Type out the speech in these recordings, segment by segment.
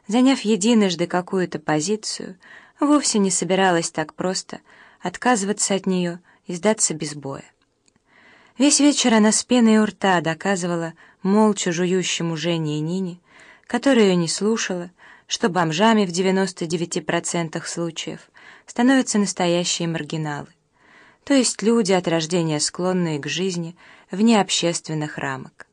заняв единожды какую-то позицию, вовсе не собиралась так просто отказываться от нее и сдаться без боя. Весь вечер она с пеной у рта доказывала молча жующему Жене и Нине, которая ее не слушала, что бомжами в 99% случаев становятся настоящие маргиналы, то есть люди от рождения склонные к жизни вне общественных рамок.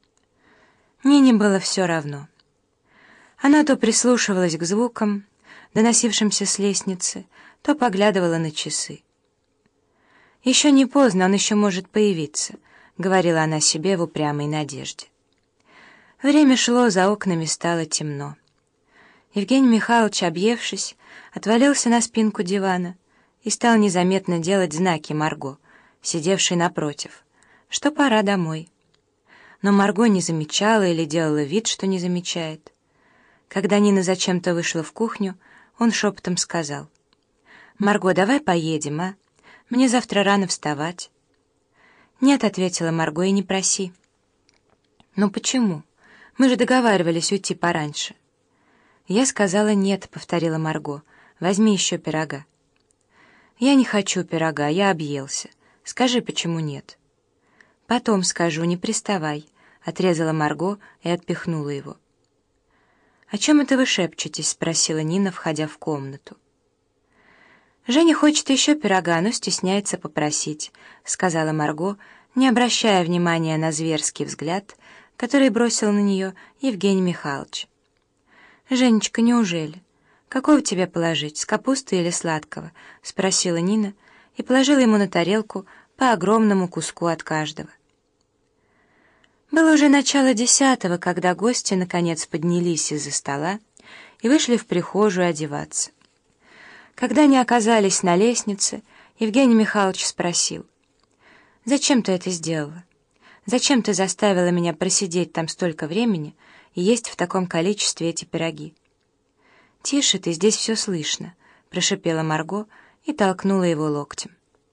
Нине было все равно. Она то прислушивалась к звукам, доносившимся с лестницы, то поглядывала на часы. «Еще не поздно, он еще может появиться», — говорила она себе в упрямой надежде. Время шло, за окнами стало темно. Евгений Михайлович, объевшись, отвалился на спинку дивана и стал незаметно делать знаки Марго, сидевшей напротив, что пора домой. Но Марго не замечала или делала вид, что не замечает. Когда Нина зачем-то вышла в кухню, он шепотом сказал: «Марго, давай поедем, а? Мне завтра рано вставать». «Нет», — ответила Марго, — «и не проси». «Ну почему? Мы же договаривались уйти пораньше». «Я сказала нет», — повторила Марго. «Возьми еще пирога». «Я не хочу пирога, я объелся. Скажи, почему нет?» «Потом скажу, не приставай», — отрезала Марго и отпихнула его. «О чем это вы шепчетесь?» — спросила Нина, входя в комнату. «Женя хочет еще пирога, но стесняется попросить», — сказала Марго, не обращая внимания на зверский взгляд, который бросил на нее Евгений Михайлович. «Женечка, неужели? Какого тебе положить, с капусты или сладкого?» — спросила Нина и положила ему на тарелку по огромному куску от каждого. Было уже начало 10, когда гости наконец поднялись из-за стола и вышли в прихожую одеваться. Когда они оказались на лестнице, Евгений Михайлович спросил: «Зачем ты это сделала? Зачем ты заставила меня просидеть там столько времени и есть в таком количестве эти пироги?» «Тише ты, здесь все слышно», — прошипела Марго и толкнула его локтем.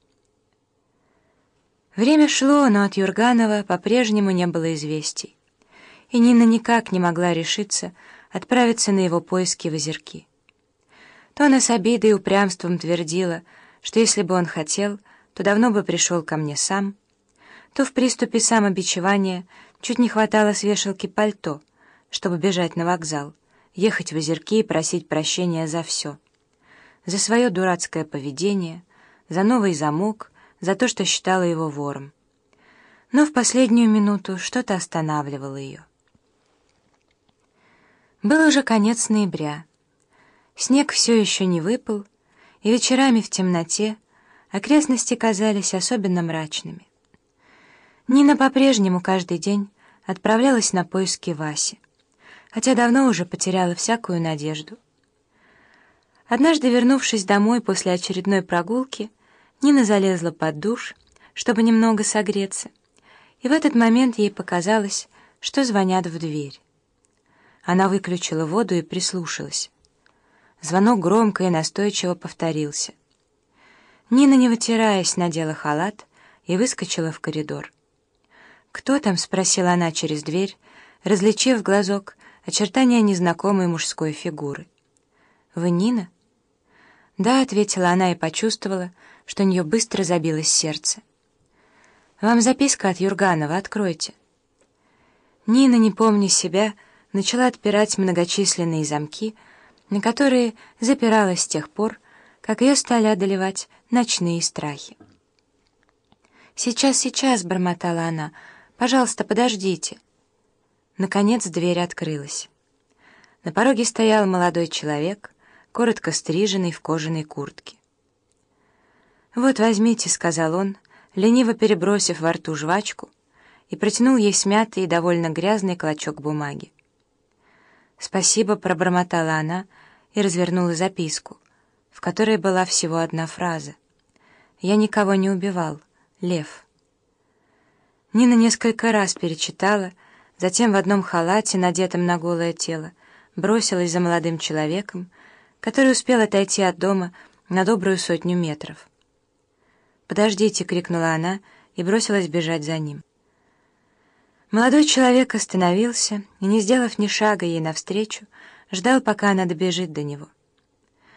Время шло, но от Юрганова по-прежнему не было известий, и Нина никак не могла решиться отправиться на его поиски в Озерки. То она с обидой и упрямством твердила, что если бы он хотел, то давно бы пришел ко мне сам, то в приступе самобичевания чуть не хватало с вешалки пальто, чтобы бежать на вокзал, ехать в Озерки и просить прощения за все. За свое дурацкое поведение, за новый замок, за то, что считала его вором. Но в последнюю минуту что-то останавливало ее. Был уже конец ноября. Снег все еще не выпал, и вечерами в темноте окрестности казались особенно мрачными. Нина по-прежнему каждый день отправлялась на поиски Васи, хотя давно уже потеряла всякую надежду. Однажды, вернувшись домой после очередной прогулки, Нина залезла под душ, чтобы немного согреться, и в этот момент ей показалось, что звонят в дверь. Она выключила воду и прислушалась. Звонок громко и настойчиво повторился. Нина, не вытираясь, надела халат и выскочила в коридор. «Кто там?» — спросила она через дверь, различив в глазок очертания незнакомой мужской фигуры. «Вы Нина?» «Да», — ответила она и почувствовала, что у нее быстро забилось сердце. «Вам записка от Юрганова, откройте». Нина, не помня себя, начала отпирать многочисленные замки, на которые запиралась с тех пор, как ее стали одолевать ночные страхи. «Сейчас, сейчас», — бормотала она, — «пожалуйста, подождите». Наконец дверь открылась. На пороге стоял молодой человек, коротко стриженный в кожаной куртке. «Вот, возьмите», — сказал он, лениво перебросив во рту жвачку, и протянул ей смятый и довольно грязный клочок бумаги. «Спасибо», — пробормотала она и развернула записку, в которой была всего одна фраза: «Я никого не убивал. Лев». Нина несколько раз перечитала, затем в одном халате, надетом на голое тело, бросилась за молодым человеком, который успел отойти от дома на добрую 100 метров. «Подождите!» — крикнула она и бросилась бежать за ним. Молодой человек остановился и, не сделав ни шага ей навстречу, ждал, пока она добежит до него.